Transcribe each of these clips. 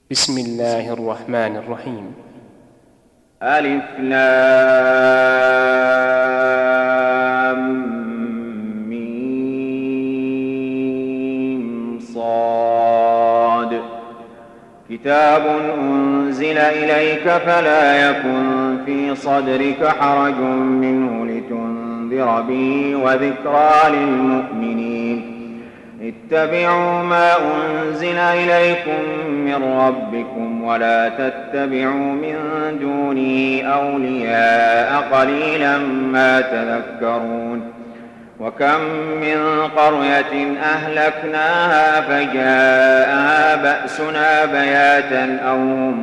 بسم الله الرحمن الرحيم. ألف لام ميم صاد. كتاب أنزل إليك فلا يكن في صدرك حرج منه لتنذر به وذكرى للمؤمنين. اتبعوا ما أنزل إليكم من ربكم ولا تتبعوا من دونه أولياء قليلا ما تذكرون. وكم من قرية أهلكناها فجاءها بأسنا بياتا أو هم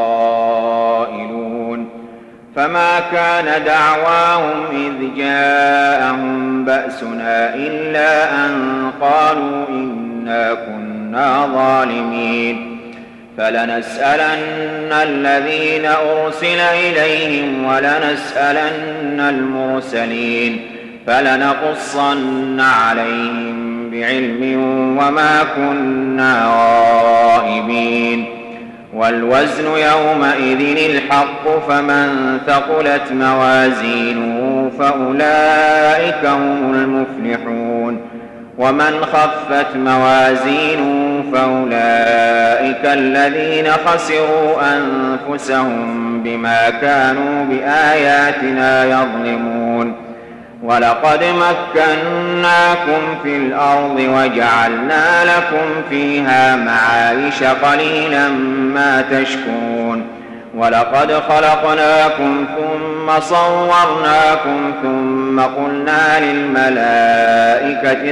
قائلون. فما كان دعواهم إذ جاءهم بأسنا إلا أن قالوا إنا كنا ظالمين. فلنسألن الذين أرسل إليهم ولنسألن المرسلين فلنقصن عليهم بعلم وما كنا غائبين. والوزن يومئذ الحق فمن ثقلت موازينه فأولئك هم المفلحون ومن خفت موازينه فأولئك الذين خسروا أنفسهم بما كانوا بآياتنا يظلمون. ولقد مكناكم في الأرض وجعلنا لكم فيها معايش قليلا ما تشكرون. ولقد خلقناكم ثم صورناكم ثم قلنا للملائكة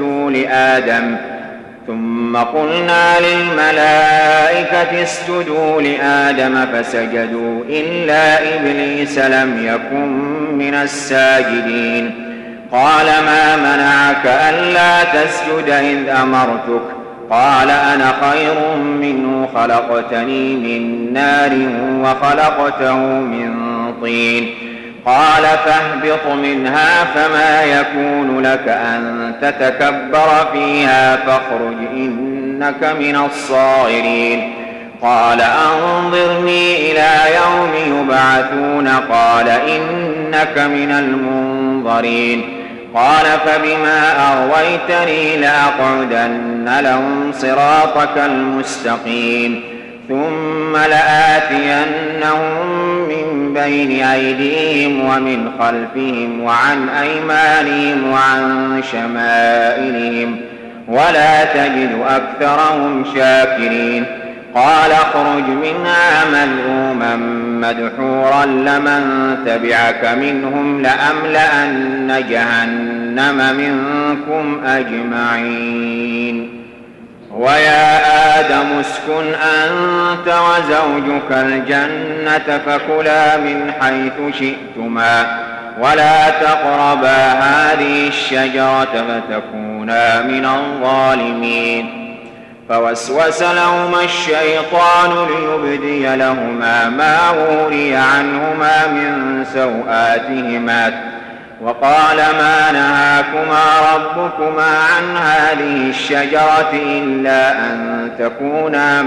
اسجدوا لآدم فسجدوا إلا إبليس لم يكن من الساجدين. قال ما منعك ألا تسجد إذ أمرتك؟ قال أنا خير منه خلقتني من نار وخلقته من طين. قال فاهبط منها فما يكون لك أن تتكبر فيها فاخرج إنك من الصاغرين. قال أنظرني إلى يوم يبعثون. قال إنك من المنظرين. قال فبما أغويتني لأقعدن لهم صراطك المستقيم ثم لآتينهم من بين أيديهم ومن خلفهم وعن أيمانهم وعن شمائلهم ولا تجد أكثرهم شاكرين. قال اخرج منها مذءوما مدحورا لمن تبعك منهم لأملأن جهنم منكم أجمعين. ويا آدم اسكن أنت وزوجك الجنة فكلا من حيث شئتما ولا تقربا هذه الشجرة فتكونا من الظالمين. فوسوس لهما الشيطان ليبدي لهما ما وري عنهما من سوآتهما وقال ما نهاكما ربكما عن هذه الشجرة إلا أن تكونا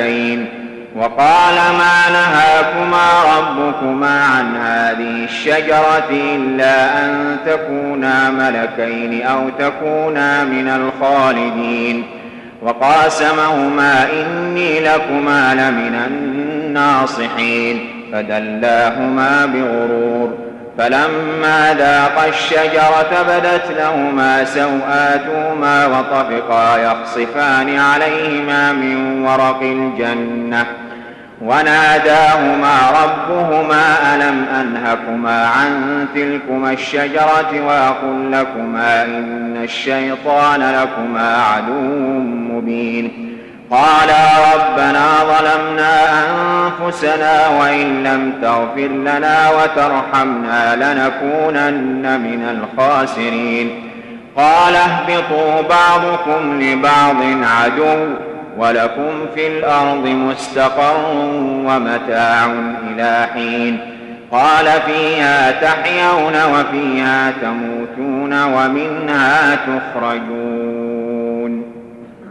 ملكين أو تكونا من الخالدين. وقاسمهما إني لكما لمن الناصحين فدلاهما بغرور. فلما ذاقا الشجرة بدت لهما سوآتهما وطفقا يخصفان عليهما من ورق الجنة وناداهما ربهما ألم أنهكما عن تلكما الشجرة وأقل لكما إن الشيطان لكما عدو مبين. قالا ربنا ظلمنا أنفسنا وإن لم تغفر لنا وترحمنا لنكونن من الخاسرين. قال اهبطوا بعضكم لبعض عدو ولكم في الأرض مستقر ومتاع إلى حين. قال فيها تحيون وفيها تموتون ومنها تخرجون.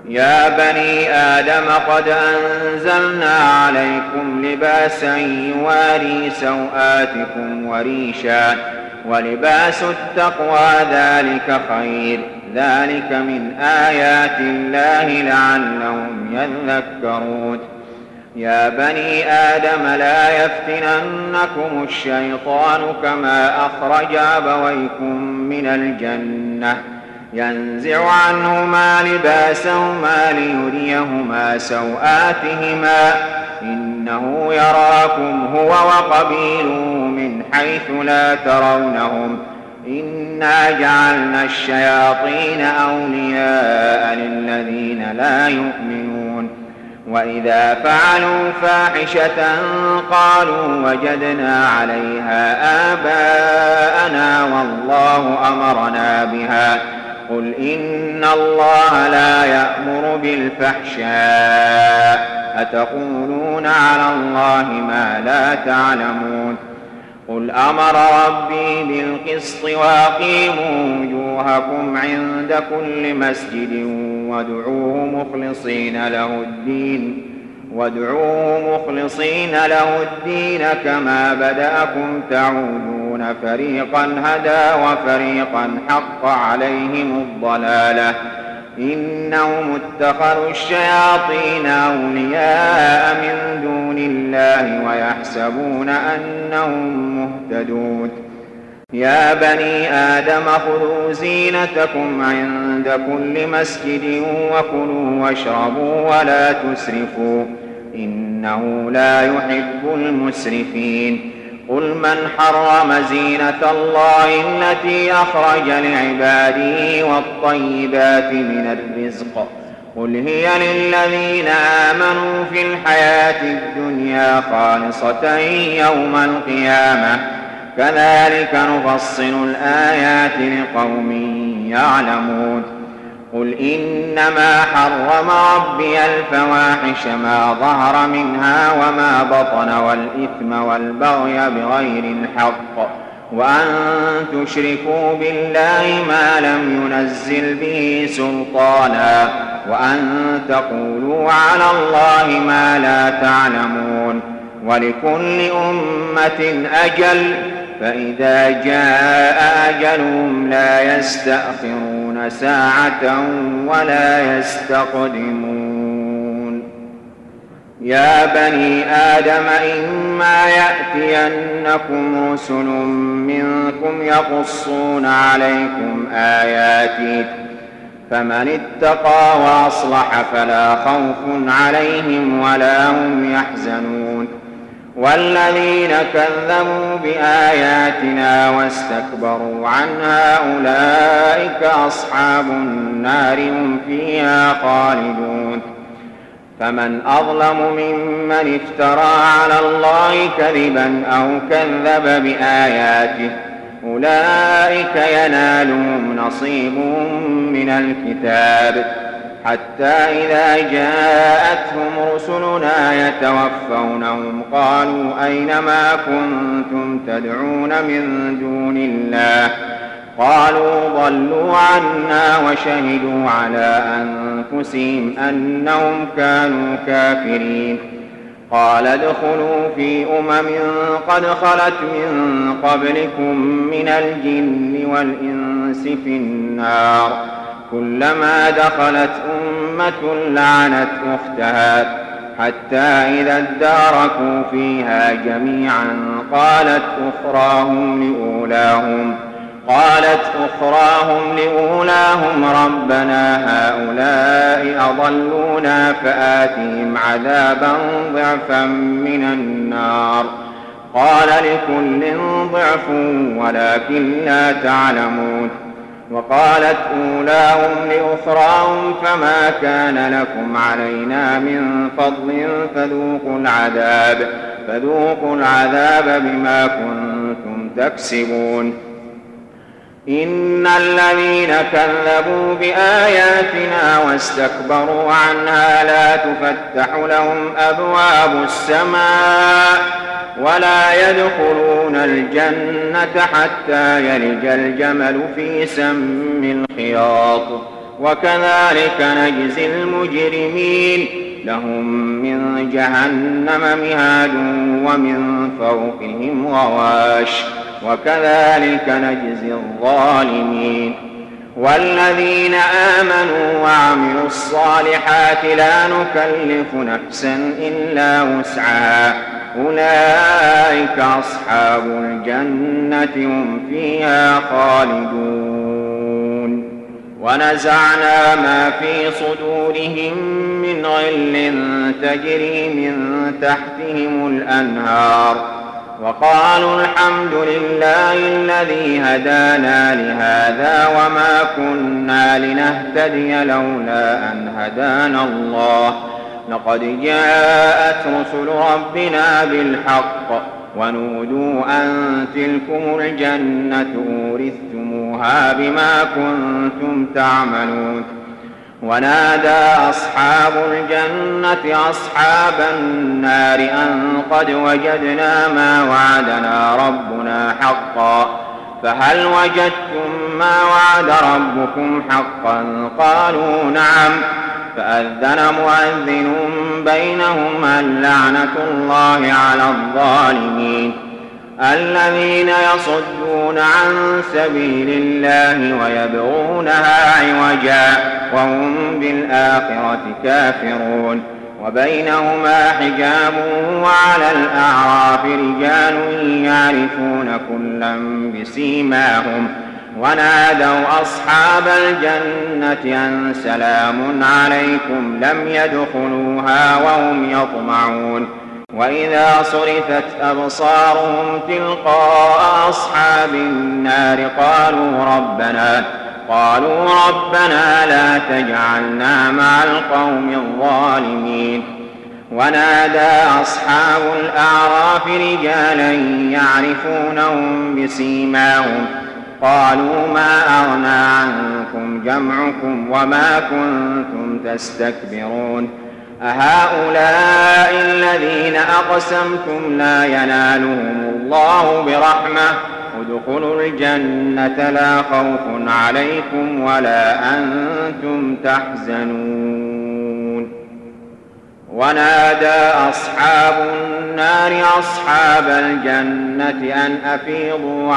يا بني آدم قد أنزلنا عليكم لباسا يواري سوآتكم وريشا ولباس التقوى ذلك خير ذلك من آيات الله لعلهم يذكرون يا بني آدم لا يفتننكم الشيطان كما أخرج أبويكم من الجنة ينزع عنهما لباسهما ليريهما سوآتهما إنه يراكم هو وقبيله من حيث لا ترونهم إنا جعلنا الشياطين أولياء للذين لا يؤمنون وإذا فعلوا فاحشة قالوا وجدنا عليها آباءنا والله أمرنا بها قل إن الله لا يأمر بالفحشاء أتقولون على الله ما لا تعلمون قل أمر ربي بالقسط وأقيموا وجوهكم عند كل مسجد وادعوه مخلصين له الدين كما بدأكم تعودون فريقا هدى وفريقا حق عليهم الضلالة إنهم اتخذوا الشياطين أولياء من دون الله ويحسبون أنهم مهتدون يا بني آدم خذوا زينتكم عند كل مسجد وكلوا واشربوا ولا تسرفوا إنه لا يحب المسرفين قل من حرم زينة الله التي أخرج لعباده والطيبات من الرزق قل هي للذين آمنوا في الحياة الدنيا خالصة يوم القيامة كذلك نفصل الآيات لقوم يعلمون قل إنما حرم ربي الفواحش ما ظهر منها وما بطن والإثم والبغي بغير الحق وأن تشركوا بالله ما لم ينزل به سلطانا وأن تقولوا على الله ما لا تعلمون ولكل أمة أجل فإذا جاء أجلهم لا يستأخرون ساعة ولا يستقدمون يا بني آدم إما يأتينكم رسل منكم يقصون عليكم آياتي فمن اتقى وأصلح فلا خوف عليهم ولا هم يحزنون والذين كذبوا بآياتنا واستكبروا عنها أولئك أصحاب النار هم فيها خالدون فمن أظلم ممن افترى على الله كذبا أو كذب بآياته أولئك ينالهم نصيبهم من الكتاب حتى إذا جاءتهم رسلنا يتوفونهم قالوا أين ما كنتم تدعون من دون الله قالوا ضلوا عنا وشهدوا على أنفسهم أنهم كانوا كافرين قال ادخلوا في قد خلت من قبلكم من الجن والإنس في النار كلما دخلت أمة لعنت أختها حتى إذا اداركوا فيها جميعا قالت أخراهم لأولاهم ربنا هؤلاء أضلونا فآتهم عذابا ضعفا من النار قال لكل ضعف ولكن لا تعلمون وقالت أولاهم لأخراهم فما كان لكم علينا من فضل فذوقوا العذاب بما كنتم تكسبون إن الذين كذبوا بآياتنا واستكبروا عنها لا تفتح لهم أبواب السماء ولا يدخلون الجنة حتى يلج الجمل في سم الخياط وكذلك نجزي المجرمين لهم من جهنم مهاد ومن فوقهم غواش وكذلك نجزي الظالمين والذين آمنوا وعملوا الصالحات لا نكلف نفسا إلا وسعها أولئك أصحاب الجنة هم فيها خالدون ونزعنا ما في صدورهم من غل تجري من تحتهم الأنهار وقالوا الحمد لله الذي هدانا لهذا وما كنا لنهتدي لولا أن هدانا الله لقد جاءت رسل ربنا بالحق ونودوا أن تلكم الجنة أورثتموها بما كنتم تعملون ونادى أصحاب الجنة أصحاب النار أن قد وجدنا ما وعدنا ربنا حقا فهل وجدتم ما وعد ربكم حقا قالوا نعم فأذن مؤذن بينهم اللعنة الله على الظالمين الذين يصدون عن سبيل الله ويبغونها عوجا وهم بالآخرة كافرون وبينهما حجاب وعلى الأعراف رجال يعرفون كلا بسيماهم ونادوا أصحاب الجنة أن سلام عليكم لم يدخلوها وهم يطمعون وإذا صرفت أبصارهم تلقاء أصحاب النار قالوا ربنا لا تجعلنا مع القوم الظالمين ونادى أصحاب الأعراف رجالا يعرفونهم بسيماهم قالوا ما أغنى عنكم جمعكم وما كنتم تستكبرون أهؤلاء الذين أقسمتم لا ينالهم الله برحمة ادخلوا الجنة لا خوف عليكم ولا أنتم تحزنون ونادى أصحاب النار أصحاب الجنة أن أفيضوا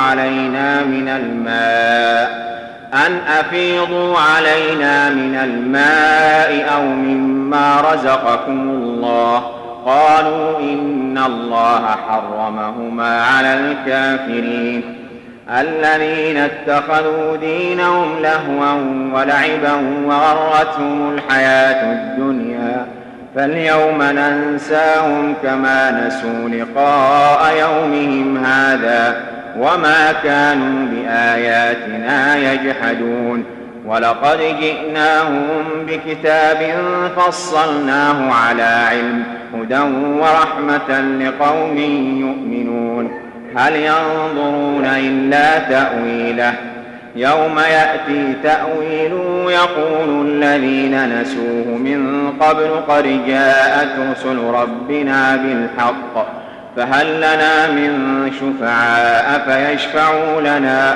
علينا من الماء أو مما رزقكم الله قالوا إن الله حرمهما على الكافرين الذين اتخذوا دينهم لهوا ولعبا وغرتهم الحياة الدنيا فاليوم ننساهم كما نسوا لقاء يومهم هذا وما كانوا بآياتنا يجحدون ولقد جئناهم بكتاب فصلناه على علم هدى ورحمة لقوم يؤمنون هل ينظرون إلا تأويله يوم يأتي تأويله يقول الذين نسوه من قبل قد جاءت رسل ربنا بالحق فهل لنا من شفعاء فيشفعوا لنا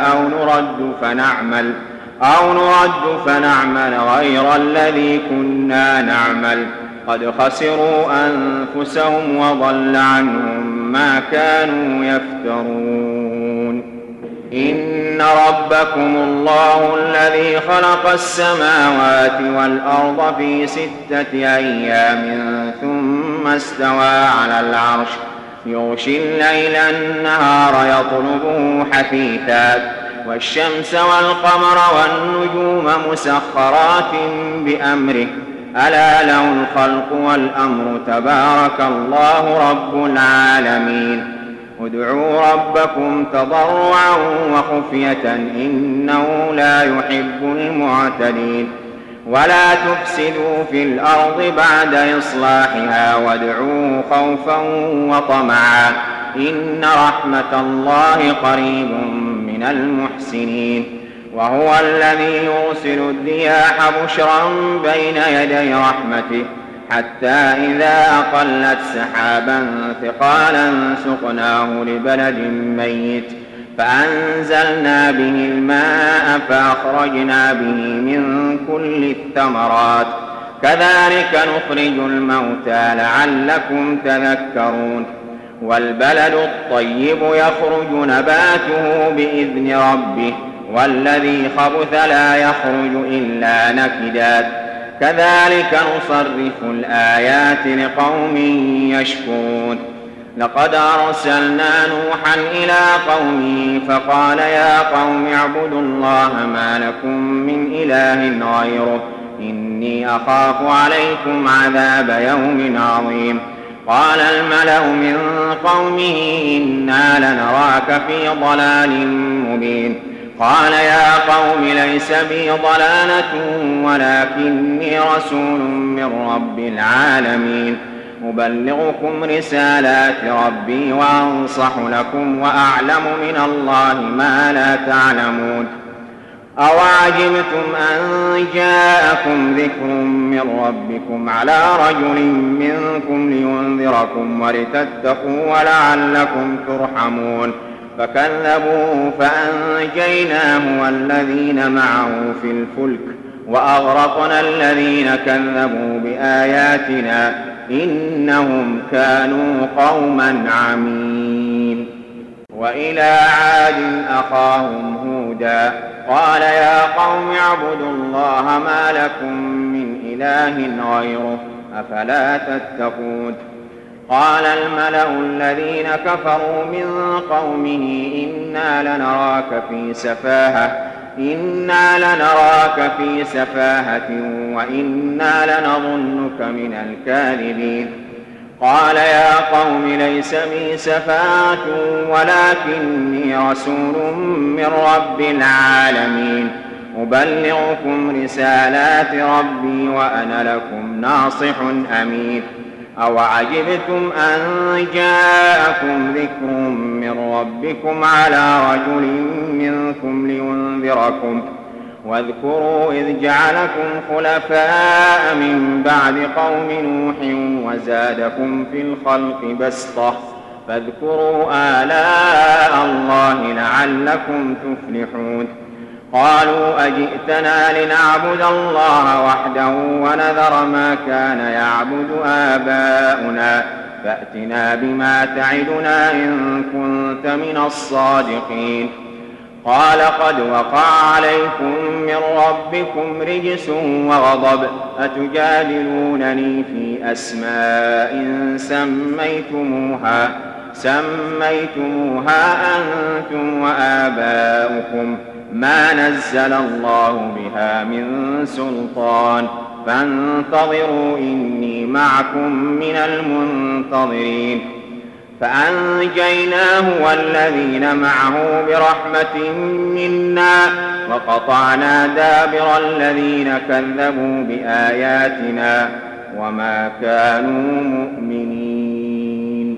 أو نرد فنعمل غير الذي كنا نعمل قد خسروا أنفسهم وضل عنهم ما كانوا يفترون إن ربكم الله الذي خلق السماوات والأرض في 6 أيام ثم استوى على العرش يغشي الليل النهار يطلبه حثيثا والشمس والقمر والنجوم مسخرات بأمره ألا له الخلق والأمر تبارك الله رب العالمين ادعوا ربكم تضرعا وخفية إنه لا يحب المعتدين ولا تفسدوا في الأرض بعد إصلاحها وادعوه خوفا وطمعا إن رحمة الله قريب من المحسنين وهو الذي يرسل الرياح بشرا بين يدي رحمته حتى إذا أقلت سحابا ثقالا سقناه لبلد ميت فأنزلنا به الماء فأخرجنا به من كل الثمرات كذلك نخرج الموتى لعلكم تذكرون والبلد الطيب يخرج نباته بإذن ربه والذي خبث لا يخرج إلا نكدا كذلك نصرف الآيات لقوم يشكرون لقد أرسلنا نوحا إلى قومه فقال يا قوم اعبدوا الله ما لكم من إله غيره إني أخاف عليكم عذاب يوم عظيم قال الملأ من قومه إنا لنراك في ضلال مبين قال يا قوم ليس بي ضلالة ولكني رسول من رب العالمين أبلغكم رسالات ربي وأنصح لكم وأعلم من الله ما لا تعلمون أوعجبتم أن جاءكم ذكر من ربكم على رجل منكم لينذركم ولتتقوا ولعلكم ترحمون فكذبوه فأنجيناه والذين معه في الفلك وأغرقنا الذين كذبوا بآياتنا إنهم كانوا قوما عمين وإلى عاد أخاهم هودا قال يا قوم اعبدوا الله ما لكم من إله غيره أفلا تتقون قال الملأ الذين كفروا من قومه إنا لنراك في سفاهة وإنا لنظنك من الكاذبين قال يا قوم ليس بي سفاهة ولكني رسول من رب العالمين أبلغكم رسالات ربي وأنا لكم ناصح أمين أوعجبتم أن جاءكم ذكر من ربكم على رجل منكم لينذركم واذكروا إذ جعلكم خلفاء من بعد قوم نوح وزادكم في الخلق بسطة فاذكروا آلاء الله لعلكم تفلحون قالوا أجئتنا لنعبد الله وحده ونذر ما كان يعبد آباؤنا فأتنا بما تعدنا إن كنت من الصادقين قال قد وقع عليكم من ربكم رجس وغضب أتجادلونني في أسماء سميتموها أنتم وآباؤكم ما نزل الله بها من سلطان فانتظروا إني معكم من المنتظرين فأنجيناه والذين معه برحمة منا وقطعنا دابر الذين كذبوا بآياتنا وما كانوا مؤمنين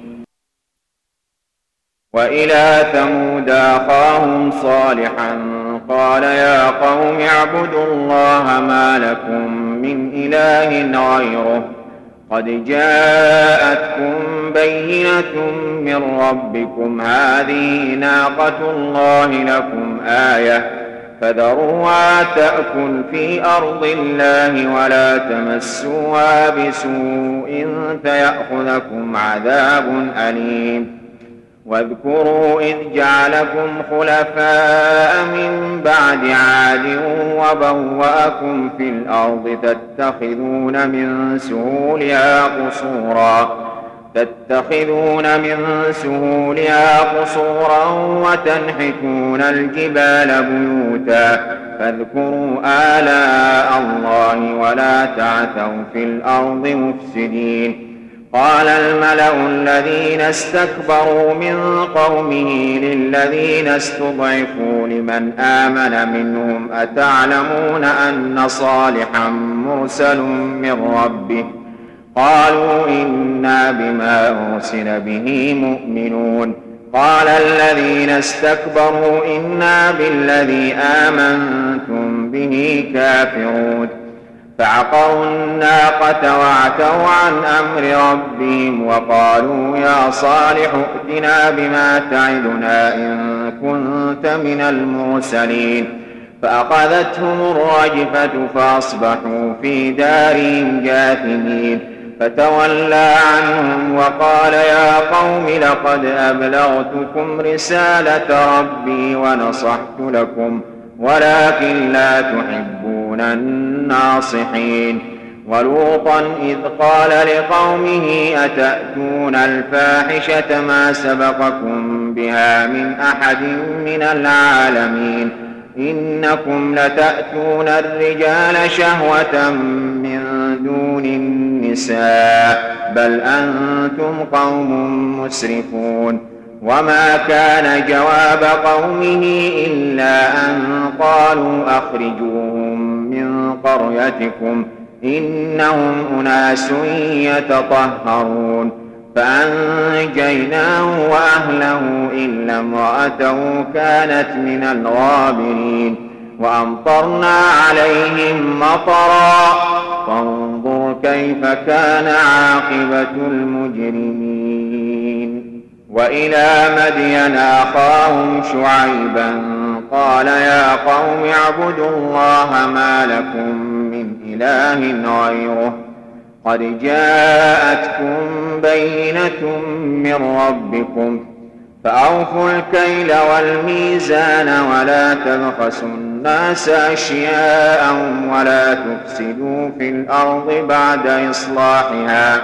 وإلى ثمود أخاهم صالحا قال يا قوم اعبدوا الله ما لكم من إله غيره قد جاءتكم بينة من ربكم هذه ناقة الله لكم آية فذروها تأكل في أرض الله ولا تمسوها بسوء فيأخذكم عذاب أليم واذكروا إذ جعلكم خلفاء من بعد عاد وبوأكم في الأرض تتخذون من سهولها قصورا وتنحتون الجبال بيوتا فاذكروا آلاء الله ولا تعثوا في الأرض مفسدين قال الملأ الذين استكبروا من قومه للذين استضعفوا لمن آمن منهم أتعلمون أن صالحا مرسل من ربه قالوا إنا بما أرسل به مؤمنون قال الذين استكبروا إنا بالذي آمنتم به كافرون فعقروا الناقة وعتوا عن أمر ربهم وقالوا يا صالح ائتنا بما تعدنا إن كنت من المرسلين فأخذتهم الرجفة فأصبحوا في دارهم جاثمين فتولى عنهم وقال يا قوم لقد أبلغتكم رسالة ربي ونصحت لكم ولكن لا تحبون الناصحين ولوطا إذ قال لقومه أتأتون الفاحشة ما سبقكم بها من أحد من العالمين إنكم لتأتون الرجال شهوة من دون النساء بل أنتم قوم مسرفون وما كان جواب قومه إلا أن قالوا أخرجوهم من قريتكم إنهم أناس يتطهرون فأنجيناه وأهله إلا امرأته كانت من الغابرين وأمطرنا عليهم مطرا فانظر كيف كان عاقبة المجرمين وإلى مدين أخاهم شعيبا قال يا قوم اعبدوا الله ما لكم من إله غيره قد جاءتكم بينة من ربكم فأوفوا الكيل والميزان ولا تبخسوا الناس أشياءهم ولا تفسدوا في الأرض بعد إصلاحها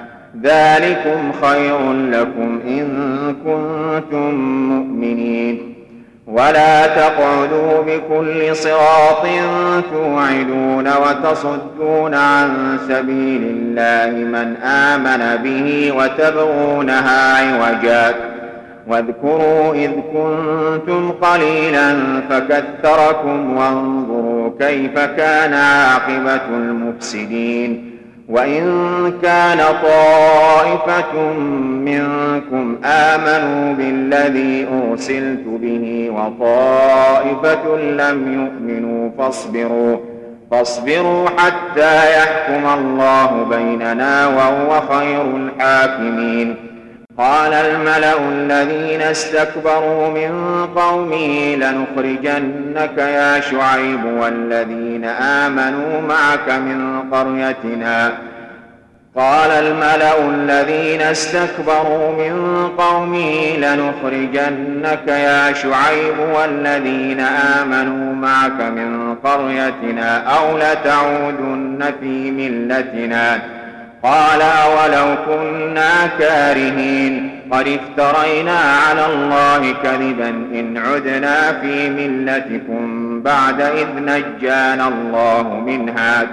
ذلكم خير لكم إن كنتم مؤمنين ولا تقعدوا بكل صراط توعدون وتصدون عن سبيل الله من آمن به وتبغونها عوجا واذكروا إذ كنتم قليلا فكثركم وانظروا كيف كان عاقبة المفسدين وإن كان طائفة منكم آمنوا بالذي أرسلت به وطائفة لم يؤمنوا فاصبروا حتى يحكم الله بيننا وهو خير الحاكمين قال الملأ الذين استكبروا من قومه لنخرجنك يا شعيب والذين آمنوا معك من قريتنا قال الملأ الذين استكبروا من قومه لنخرجنك يا شعيب والذين آمنوا معك من قريتنا أو لتعودن في ملتنا قال أولو كنا كارهين قد افترينا على الله كذبا إن عدنا في ملتكم بعد إذ نجانا الله منها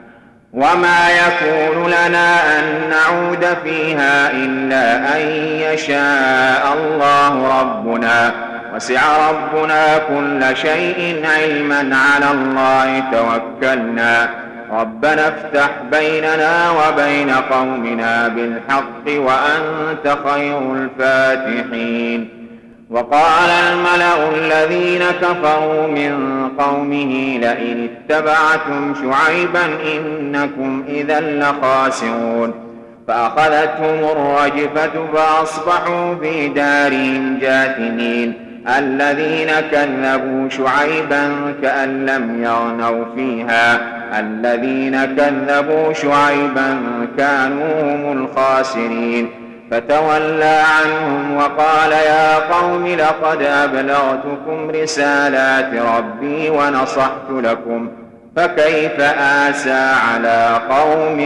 وما يكون لنا أن نعود فيها إلا أن يشاء الله ربنا وسع ربنا كل شيء علما على الله توكلنا ربنا افتح بيننا وبين قومنا بالحق وأنت خير الفاتحين وقال الملأ الذين كفروا من قومه لئن اتبعتم شعيبا إنكم إذا لخاسرون فأخذتهم الرجفة فأصبحوا في دارهم جاثمين الذين كذبوا شعيبا كأن لم يغنوا فيها الذين كذبوا شعيبا كانوا هم الخاسرين فتولى عنهم وقال يا قوم لقد أبلغتكم رسالات ربي ونصحت لكم فكيف آسى على قوم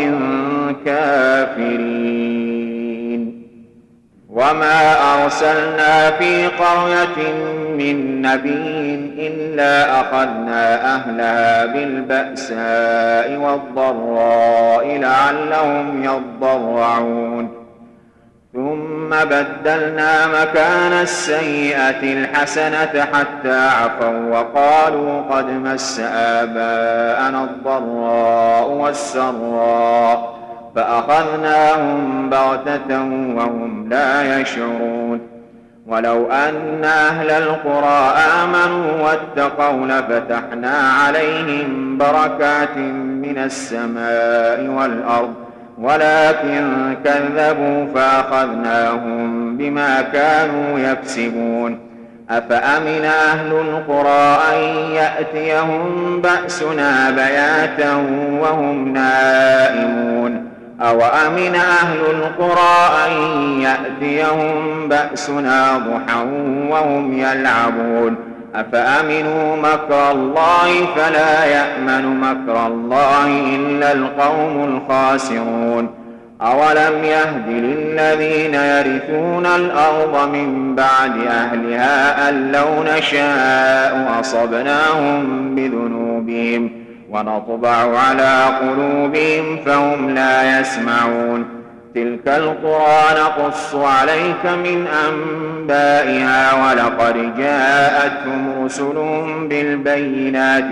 كافرين وما أرسلنا في قرية من نبي إلا أخذنا أهلها بالبأساء والضراء لعلهم يضرعون ثم بدلنا مكان السيئة الحسنة حتى عفوا وقالوا قد مس آباءنا الضراء والسراء فأخذناهم بغتة وهم لا يشعرون ولو أن أهل القرى آمنوا واتقوا لفتحنا عليهم بركات من السماء والأرض ولكن كذبوا فأخذناهم بما كانوا يكسبون. أفأمن أهل القرى أن يأتيهم بأسنا بياتا وهم نائمون أو أمن أهل القرى أن يأتيهم بأسنا ضحى وهم يلعبون. أفأمنوا مكر الله فلا يأمن مكر الله إلا القوم الخاسرون. أولم يهد للذين يرثون الأرض من بعد أهلها أن لو نشاء أصبناهم بذنوبهم ونطبع على قلوبهم فهم لا يسمعون. تلك القرى نقص عليك من أنبائها ولقد جاءتهم رسلهم بالبينات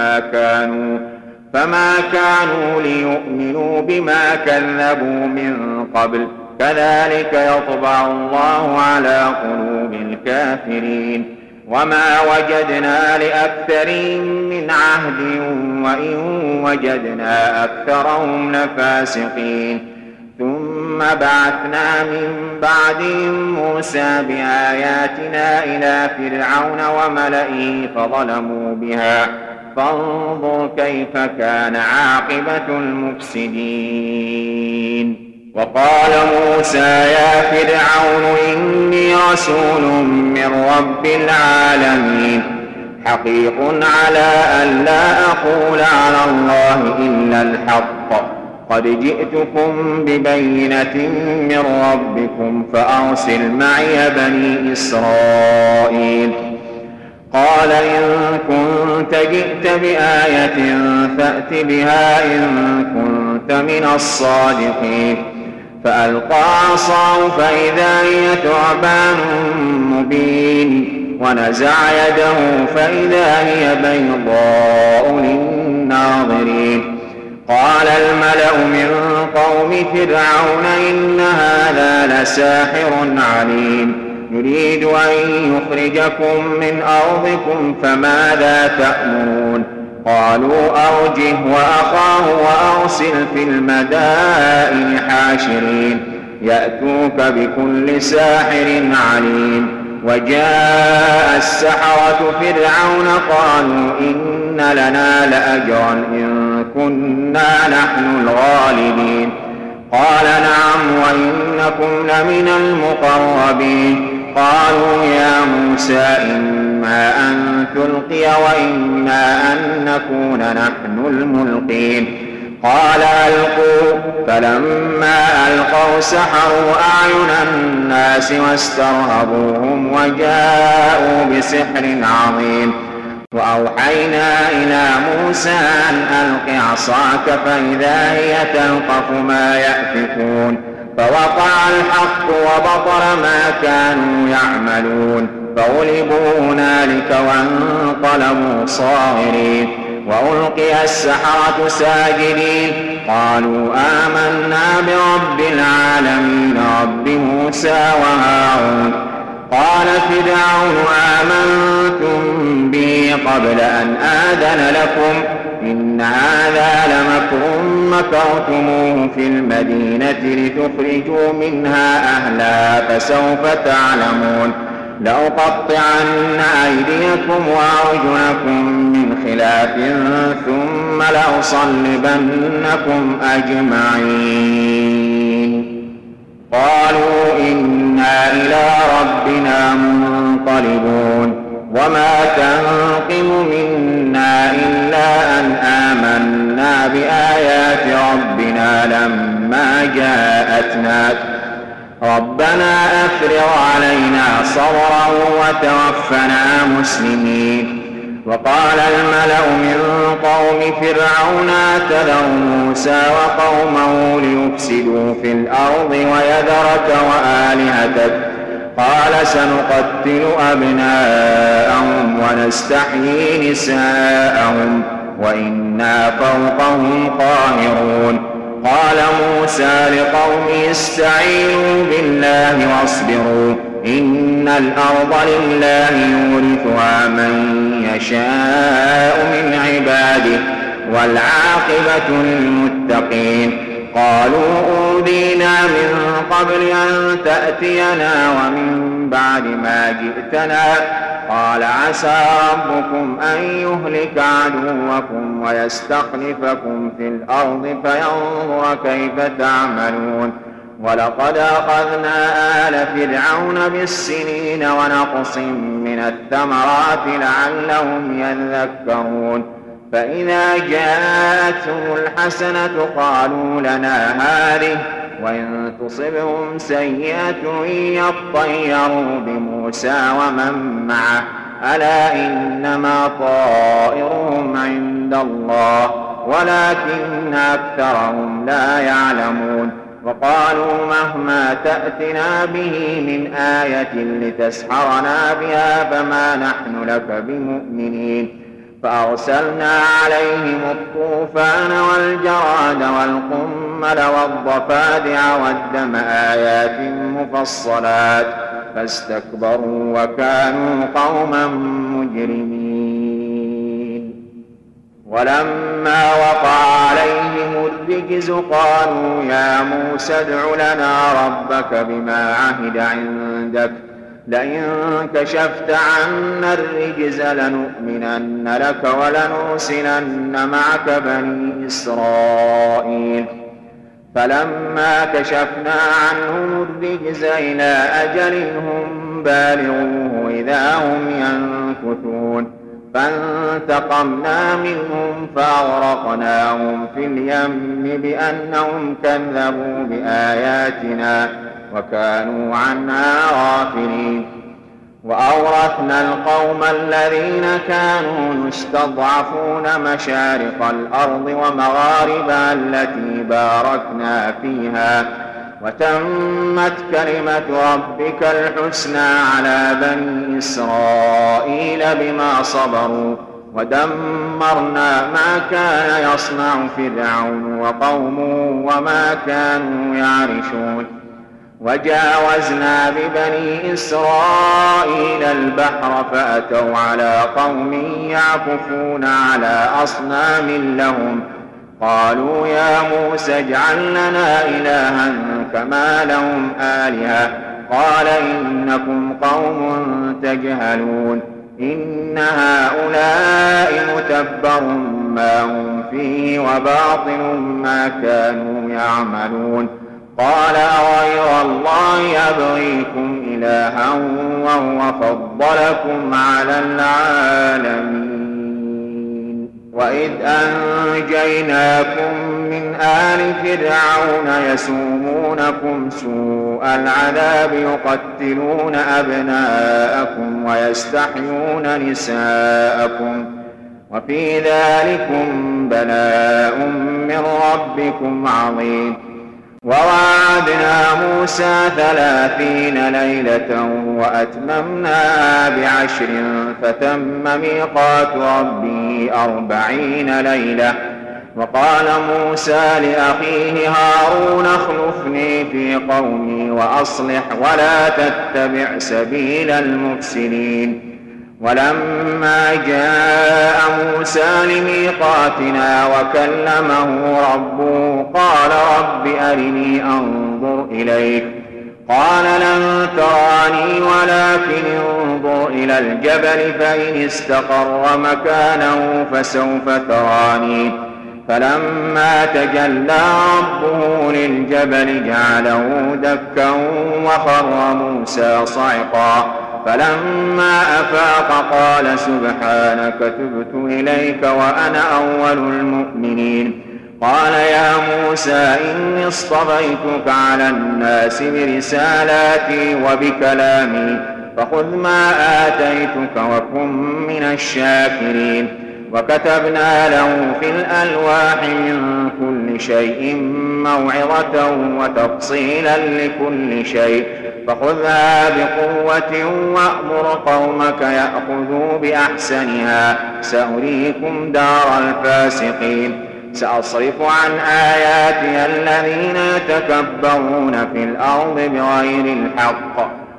فما كانوا ليؤمنوا بما كذبوا من قبل كذلك يطبع الله على قلوب الكافرين. وما وجدنا لأكثرهم من عهد وإن وجدنا أكثرهم لفاسقين. ثم بعثنا من بعدهم موسى بآياتنا إلى فرعون وملئه فظلموا بها فانظر كيف كان عاقبة المفسدين. وقال موسى يا فرعون إني رسول من رب العالمين حقيق على أن لا أقول على الله إلا الحق قد جئتكم ببينة من ربكم فأرسل معي بني إسرائيل. قال إن كنت جئت بآية فأت بها إن كنت من الصادقين. فألقى عصاه فإذا هي ثعبان مبين ونزع يده فإذا هي بيضاء للناظرين. قال الملأ من قوم فرعون إن هذا لساحر عليم يريد أن يخرجكم من أرضكم فماذا تأمرون. قالوا أرجه وأخاه وأرسل في المدائن حاشرين يأتوك بكل ساحر عليم. وجاء السحرة فرعون قالوا إن لنا لأجرا إن كنا نحن الغالبين. قال نعم وإنكم لمن المقربين. قالوا يا موسى إما أن تلقي وإما أن نكون نحن الملقين. قال ألقوا فلما ألقوا سحروا أعين الناس واسترهبوهم وجاءوا بسحر عظيم. وأوحينا إلى موسى أن ألق عصاك فإذا هي تلقف ما يأفكون. فوقع الحق وبطل ما كانوا يعملون فغلبوا هنالك وانقلبوا صاغرين. وألقي السحرة ساجدين قالوا آمنا برب العالمين رب موسى وهارون. قال فرعون آمنتم به قبل أن آذن لكم إن هذا لمكر مكرتموه في المدينة لتخرجوا منها أهلها فسوف تعلمون. لأقطعن أيديكم وأرجلكم من خلاف ثم لأصلبنكم أجمعين. قالوا إنا إلى ربنا منقلبون. وما تنقم منا إلا أن آمنا بآيات ربنا لما جاءتنا ربنا أفرغ علينا صبرا وتوفنا مسلمين. وقال الملأ من قوم فرعون أتذر موسى وقومه ليفسدوا في الأرض ويذرك وآلهتك قال سنقتل أبناءهم ونستحيي نساءهم وإنا فوقهم قاهرون. قال موسى لقومه استعينوا بالله واصبروا إن الأرض لله يورثها من يشاء من عباده والعاقبة للمتقين. قالوا أوذينا من قبل أن تأتينا ومن بعد ما جئتنا قال عسى ربكم أن يهلك عدوكم ويستخلفكم في الأرض فينظر كيف تعملون. ولقد أخذنا آل فرعون بالسنين ونقص من الثمرات لعلهم يذكرون. فإذا جاءتهم الحسنة قالوا لنا هذه وإن تصبهم سيئة يطيروا بموسى ومن معه ألا إنما طائرهم عند الله ولكن أكثرهم لا يعلمون. وقالوا مهما تأتنا به من آية لتسحرنا بها فما نحن لك بمؤمنين. فأرسلنا عليهم الطوفان والجراد والقمل والضفادع والدم آيات مفصلات فاستكبروا وكانوا قوما مجرمين. ولما وقع عليهم الرجز قالوا يا موسى ادع لنا ربك بما عهد عندك لئن كشفت عنا الرجز لنؤمنن لك ولنرسلن معك بني إسرائيل. فلما كشفنا عنهم الرجز إلى أجل هم بالغوه إذا هم ينكثون فانتقمنا منهم فأغرقناهم في اليم بأنهم كذبوا بآياتنا وكانوا عنها غافلين. وأورثنا القوم الذين كانوا يستضعفون مشارق الأرض ومغاربها التي باركنا فيها وتمت كلمة ربك الحسنى على بني إسرائيل بما صبروا ودمرنا ما كان يصنع فرعون وقومه وما كانوا يعرشون. وجاوزنا ببني إسرائيل البحر فأتوا على قوم يعكفون على أصنام لهم قالوا يا موسى اجعل لنا إلها كما لهم آلهة قال إنكم قوم تجهلون إن هؤلاء متبر ما هم فيه وباطل ما كانوا يعملون. قال أغير الله أبغيكم إلها وهو فضلكم على العالمين. وإذ أنجيناكم من آل فرعون يسومونكم سوء العذاب يقتلون أبناءكم ويستحيون نساءكم وفي ذلكم بلاء من ربكم عظيم. ووعدنا موسى 30 ليلة وأتممناها ب10 فتم ميقات ربي 40 ليلة. وقال موسى لأخيه هارون اخلفني في قومي وأصلح ولا تتبع سبيل المفسدين. ولما جاء موسى لميقاتنا وكلمه ربه قال رب أرني أنظر إليك قال لن تراني ولكن انظر إلى الجبل فإن استقر مكانه فسوف تراني. فلما تجلى ربه للجبل جعله دكا وخر موسى صعقا. فلما أفاق قال سبحانك تبت إليك وأنا أول المؤمنين. قال يا موسى إني اصطفيتك على الناس برسالاتي وبكلامي فخذ ما آتيتك وكن من الشاكرين. وكتبنا له في الألواح من كل شيء موعظة وتفصيلا لكل شيء فخذها بقوة وأمر قومك يأخذوا بأحسنها سأريكم دار الفاسقين. سأصرف عن آياتي الذين يتكبرون في الأرض بغير الحق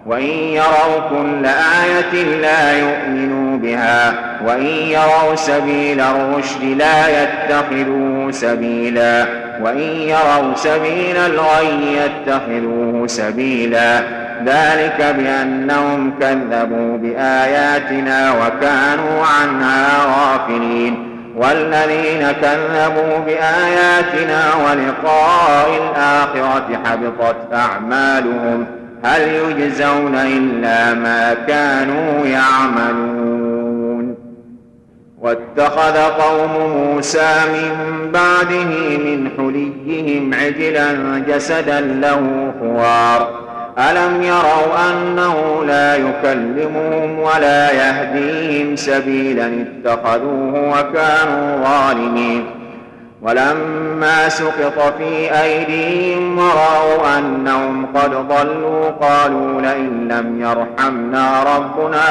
وإن يروا كل آية لا يؤمنوا بها وإن يروا سبيل الرشد لا يتخذوه سبيلا وإن يروا سبيل الغي يتخذوه سبيلا ذلك بأنهم كذبوا بآياتنا وكانوا عنها غافلين والذين كذبوا بآياتنا ولقاء الآخرة حبطت أعمالهم هل يجزون إلا ما كانوا يعملون. واتخذ قوم موسى من بعده من حليهم عجلا جسدا له خوار ألم يروا أنه لا يكلمهم ولا يهديهم سبيلا اتخذوه وكانوا ظالمين. ولما سقط في أيديهم ورأوا أنهم قد ضلوا قالوا لئن لم يرحمنا ربنا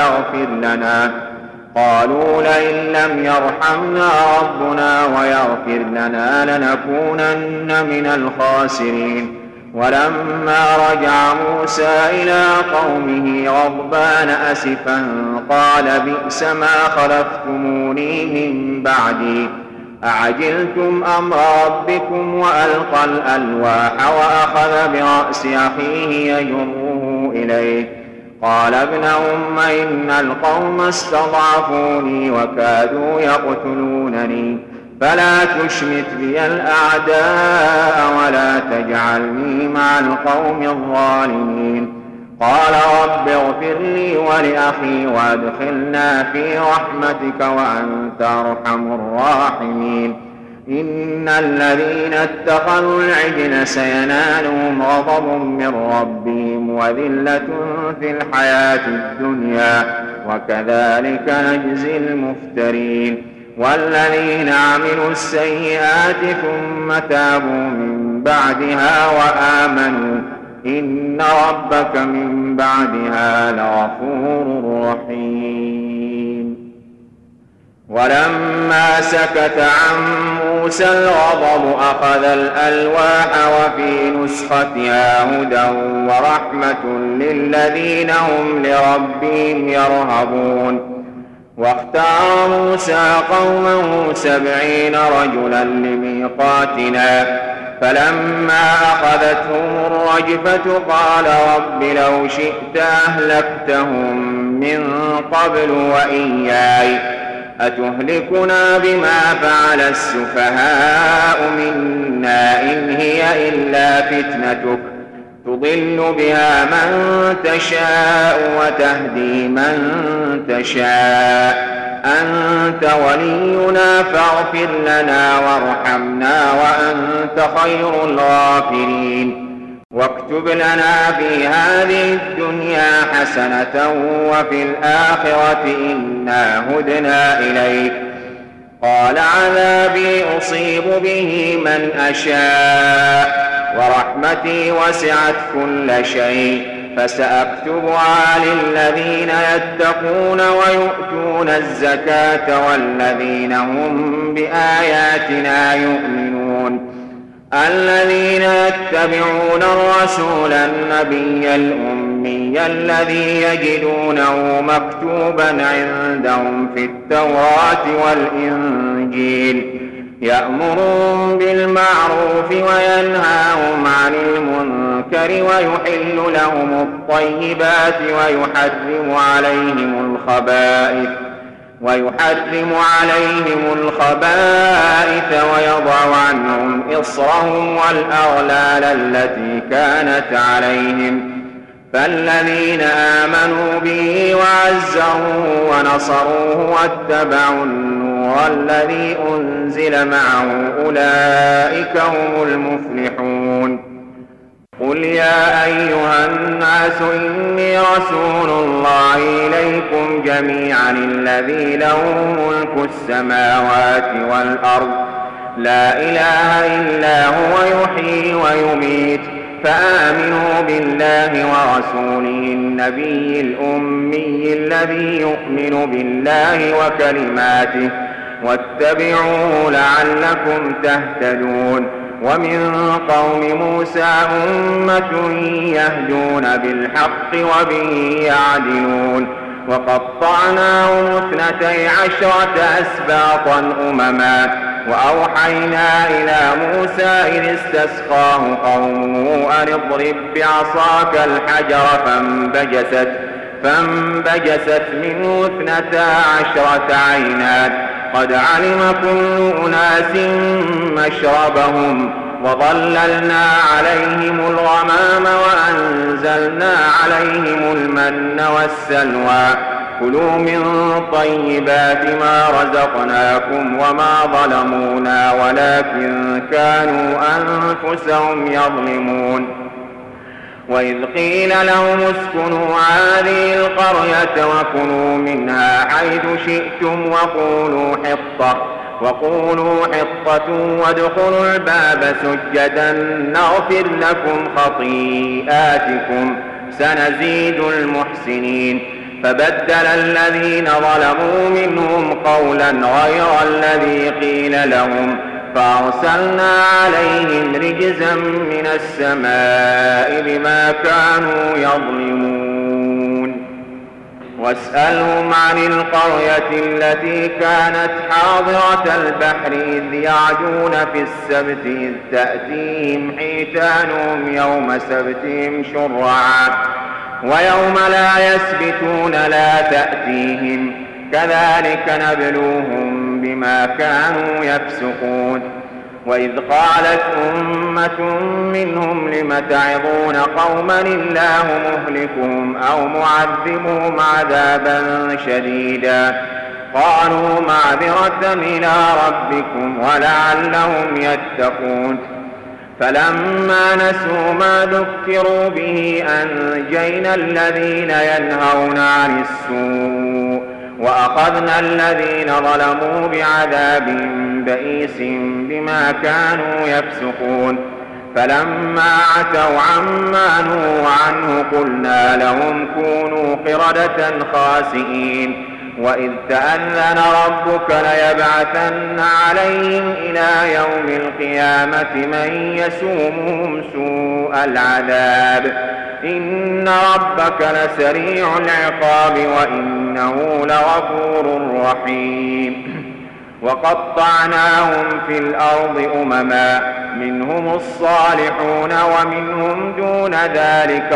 ويغفر لنا لنكونن من الخاسرين. ولما رجع موسى إلى قومه غضبان أسفا قال بئس ما خلفتموني من بعدي أعجلتم أمر ربكم وألقى الألواح وأخذ برأس أخيه يجره إليه قال ابن أم إن القوم استضعفوني وكادوا يقتلونني فلا تشمت بي الأعداء ولا تجعلني مع القوم الظالمين. قال رب اغفر لي ولأخي وادخلنا في رحمتك وأنت أرحم الراحمين. إن الذين اتخذوا العجل سينالهم غضب من ربهم وذلة في الحياة الدنيا وكذلك نجزي المفترين. والذين عملوا السيئات ثم تابوا من بعدها وآمنوا إن ربك من بعدها لغفور رحيم. ولما سكت عن موسى الغضب أخذ الألواح وفي نسختها هدى ورحمة للذين هم لربهم يرهبون. واختار موسى قومه 70 رجلا لميقاتنا فلما أخذتهم الرجفة قال رب لو شئت أهلكتهم من قبل وإياي أتهلكنا بما فعل السفهاء منا إن هي إلا فتنتك تضل بها من تشاء وتهدي من تشاء أنت ولينا فاغفر لنا وارحمنا وأنت خير الغافرين. واكتب لنا في هذه الدنيا حسنة وفي الآخرة إنا هدنا إليك. قال عذابي أصيب به من أشاء ورحمتي وسعت كل شيء فسأكتبها للذين يتقون ويؤتون الزكاة والذين هم بآياتنا يؤمنون. الذين يتبعون الرسول النبي الأمي الذي يجدونه مكتوبا عندهم في التوراة والإنجيل يأمرون بالمعروف وينهاهم عن المنكر ويحل لهم الطيبات ويحرم عليهم الخبائث ويضع عنهم إصرهم والأغلال التي كانت عليهم. فالذين آمنوا به وعزروه ونصروه واتبعوا النور الذي أنزل معه أولئك هم المفلحون. قل يا أيها الناس إني رسول الله إليكم جميعا الذي له ملك السماوات والأرض لا إله إلا هو يحيي ويميت فآمنوا بالله ورسوله النبي الأمي الذي يؤمن بالله وكلماته واتبعوه لعلكم تهتدون. ومن قوم موسى أمة يهدون بالحق وبه يعدلون وقطعناهم 12 أسباطا أمما وأوحينا إلى موسى إذ استسقاه قومه أن اضرب بعصاك الحجر فانبجست منه 12 عينا قد علم كل أناس مشربهم وظللنا عليهم الغمام وأنزلنا عليهم المن والسلوى كلوا من طيبات ما رزقناكم وما ظلمونا ولكن كانوا أنفسهم يظلمون وإذ قيل لهم اسكنوا هذه القرية وكلوا منها حيث شئتم وقولوا حطة وادخلوا الباب سجدا نغفر لكم خطيئاتكم سنزيد المحسنين فبدل الذين ظلموا منهم قولا غير الذي قيل لهم فأرسلنا عليهم رجزا من السماء بما كانوا يظلمون واسألهم عن القرية التي كانت حاضرة البحر إذ يعدون في السبت إذ تأتيهم حيتانهم يوم سبتهم شرعا ويوم لا يسبتون لا تأتيهم كذلك نبلوهم بما كانوا يفسقون وإذ قالت أمة منهم لم تعظون قوما الله مهلكهم أو معذبهم عذابا شديدا قالوا معذرة إلى ربكم ولعلهم يتقون فلما نسوا ما ذكروا به أنجينا الذين ينهون عن السوء وأخذنا الذين ظلموا بعذاب بئيس بما كانوا يفسقون فلما عتوا عما نهوا عنه قلنا لهم كونوا قردة خاسئين وإذ تأذن ربك ليبعثن عليهم إلى يوم القيامة من يسومهم سوء العذاب إن ربك لسريع العقاب وإنه لغفور رحيم وقطعناهم في الأرض أمما منهم الصالحون ومنهم دون ذلك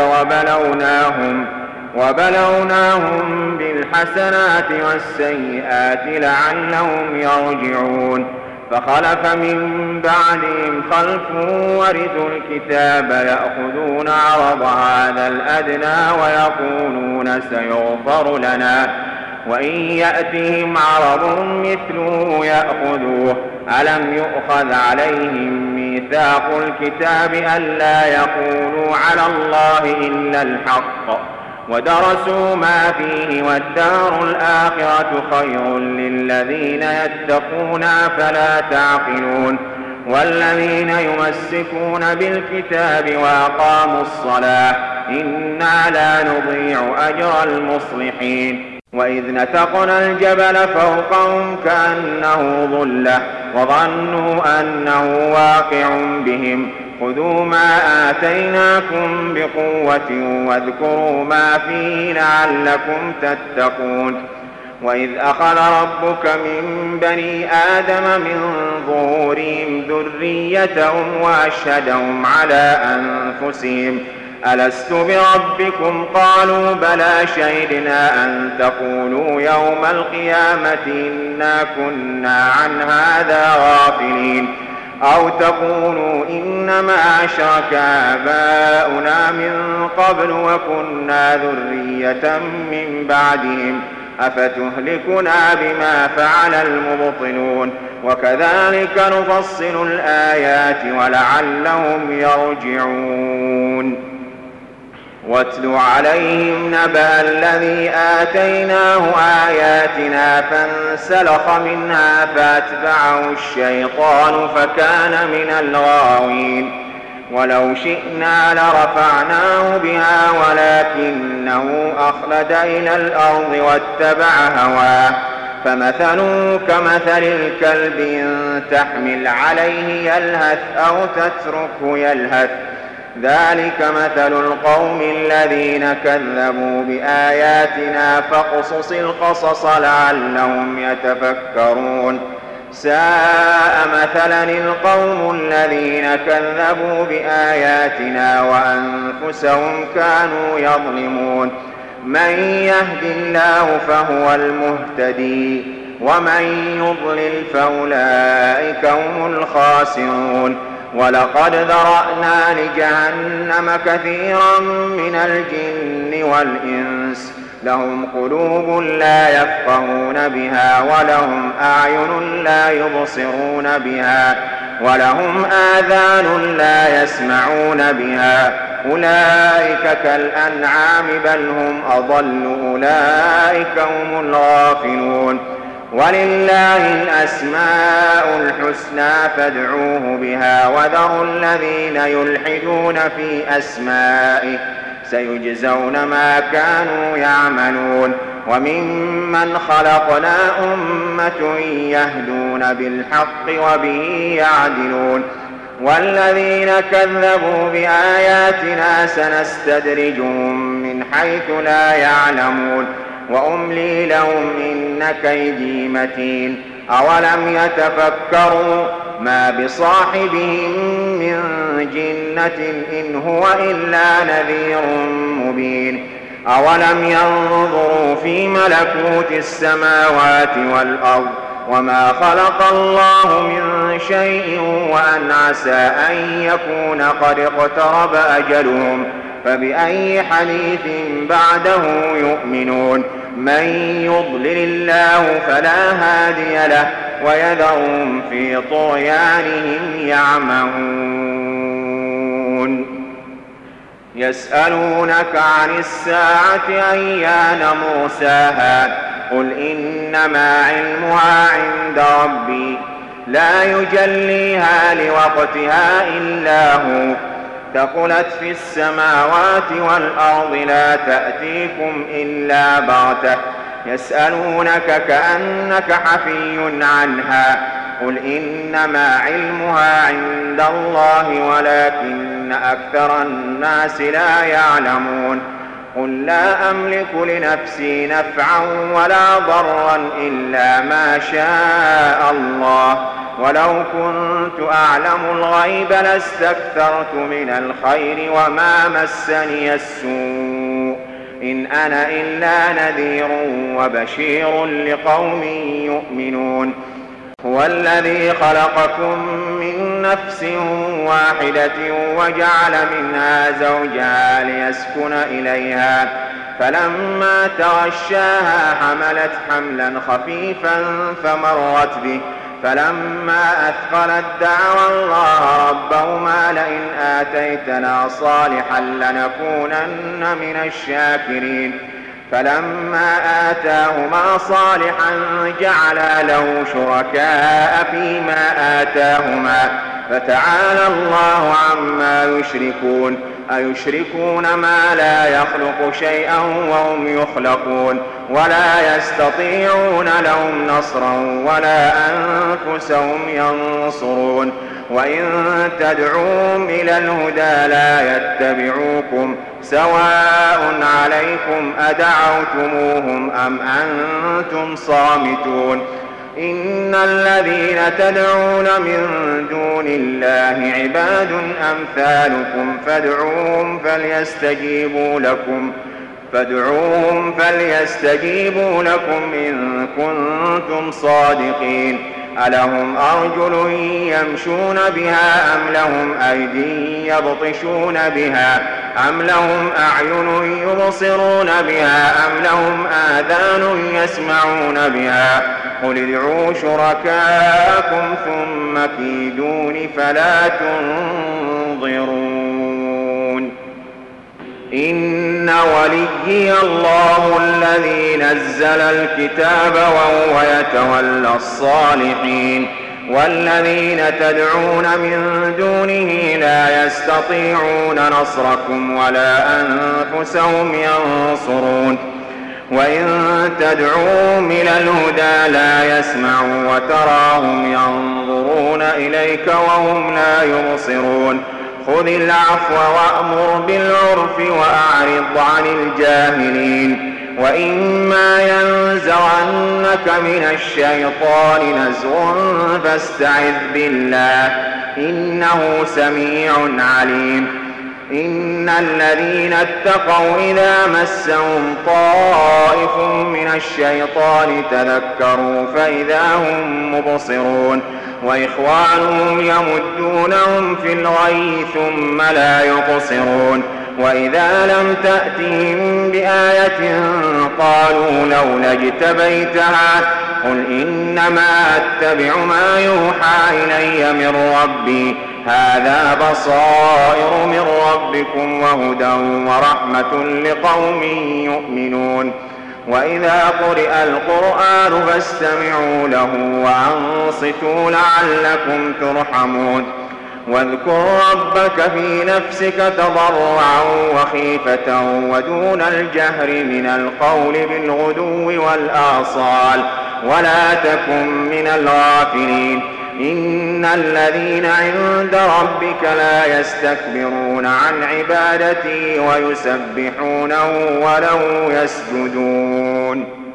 وبلوناهم بالحسنات والسيئات لعلهم يرجعون فخلف من بعدهم خلف ورثوا الكتاب يأخذون عرض هذا الأدنى ويقولون سيغفر لنا وإن يأتهم عرض مثله يأخذوه ألم يؤخذ عليهم ميثاق الكتاب ألا يقولوا على الله إلا الحق ودرسوا ما فيه والدار الآخرة خير للذين يتقون فلا تعقلون والذين يمسكون بالكتاب وأقاموا الصلاة إنا لا نضيع أجر المصلحين وإذ نتقنا الجبل فوقهم كأنه ظلة وظنوا أنه واقع بهم خذوا ما آتيناكم بقوة واذكروا ما فيه لعلكم تتقون وإذ أخذ ربك من بني آدم من ظهورهم ذريتهم وأشهدهم على أنفسهم ألست بربكم قالوا بلى شهدنا أن تقولوا يوم القيامة إنا كنا عن هذا غافلين أو تقولوا إنما أشرك آباؤنا من قبل وكنا ذرية من بعدهم أفتهلكنا بما فعل المبطلون وكذلك نفصل الآيات ولعلهم يرجعون واتل عليهم نبأ الذي آتيناه آياتنا فانسلخ منها فأتبعه الشيطان فكان من الغاوين ولو شئنا لرفعناه بها ولكنه أخلد إلى الأرض واتبع هواه فمثله كمثل الكلب إن تحمل عليه يلهث أو تتركه يلهث ذلك مثل القوم الذين كذبوا بآياتنا فاقصص القصص لعلهم يتفكرون ساء مثلا القوم الذين كذبوا بآياتنا وأنفسهم كانوا يظلمون من يهد الله فهو المهتدي ومن يضلل فأولئك هم الخاسرون ولقد ذرأنا لجهنم كثيرا من الجن والإنس لهم قلوب لا يفقهون بها ولهم أعين لا يبصرون بها ولهم آذان لا يسمعون بها أولئك كالأنعام بل هم أضل أولئك هم الغافلون ولله الأسماء الحسنى فادعوه بها وذروا الذين يلحدون في أسمائه سيجزون ما كانوا يعملون وممن خلقنا أمة يهدون بالحق وبه يعدلون والذين كذبوا بآياتنا سنستدرجهم من حيث لا يعلمون وأملي لهم إن كيدي متين أولم يتفكروا ما بصاحبهم من جنة إن هو إلا نذير مبين أولم ينظروا في ملكوت السماوات والأرض وما خلق الله من شيء وأن عسى أن يكون قد اقترب أجلهم فبأي حديث بعده يؤمنون من يضلل الله فلا هادي له ويذرهم في طغيانهم يعمهون يسألونك عن الساعة أيان مرساها قل إنما علمها عند ربي لا يجليها لوقتها إلا هو ثقلت في السماوات والأرض لا تأتيكم إلا بغتة يسألونك كأنك حفي عنها قل إنما علمها عند الله ولكن أكثر الناس لا يعلمون قل لا أملك لنفسي نفعا ولا ضرا إلا ما شاء الله ولو كنت أعلم الغيب لاستكثرت من الخير وما مسني السوء إن أنا إلا نذير وبشير لقوم يؤمنون هو الذي خلقكم من نفس واحدة وجعل منها زوجها ليسكن إليها فلما تغشاها حملت حملا خفيفا فمرت به فلما أثقلت دعوا الله ربهما لئن آتيتنا صالحا لنكونن من الشاكرين فلما آتاهما صالحا جعلا له شركاء فيما آتاهما فتعالى الله عما يشركون أيشركون ما لا يخلق شيئا وهم يخلقون ولا يستطيعون لهم نصرا ولا أنفسهم ينصرون وإن تدعوهم إلى الهدى لا يتبعوكم سواء عليكم أدعوتموهم أم أنتم صامتون إن الذين تدعون من دون الله عباد أمثالكم فادعوهم فليستجيبوا لكم إن كنتم صادقين ألهم أرجل يمشون بها أم لهم أيدي يبطشون بها أم لهم أعين يبصرون بها أم لهم آذان يسمعون بها قل ادعوا شركاءكم ثم كيدون فلا تنظرون إن وليي الله الذي نزل الكتاب وهو يتولى الصالحين والذين تدعون من دونه لا يستطيعون نصركم ولا أنفسهم ينصرون وإن تدعوهم إلى الهدى لا يسمعوا وتراهم ينظرون إليك وهم لا يبصرون خذ العفو وأمر بالعرف وأعرض عن الجاهلين وإما ينزغنك من الشيطان نزغ فاستعذ بالله إنه سميع عليم إن الذين اتقوا إذا مسهم طائف من الشيطان تذكروا فإذا هم مبصرون وإخوانهم يمدونهم في الغي ثم لا يقصرون وإذا لم تأتهم بآية قالوا لولا اجتبيتها قل إنما أتبع ما يوحى إلي من ربي هذا بصائر من ربكم وهدى ورحمة لقوم يؤمنون وإذا قرئ القرآن فاستمعوا له وأنصتوا لعلكم ترحمون واذكر ربك في نفسك تضرعا وخيفة ودون الجهر من القول بالغدو والآصال ولا تكن من الغافلين إن الذين عند ربك لا يستكبرون عن عبادته ويسبحونه وله يسجدون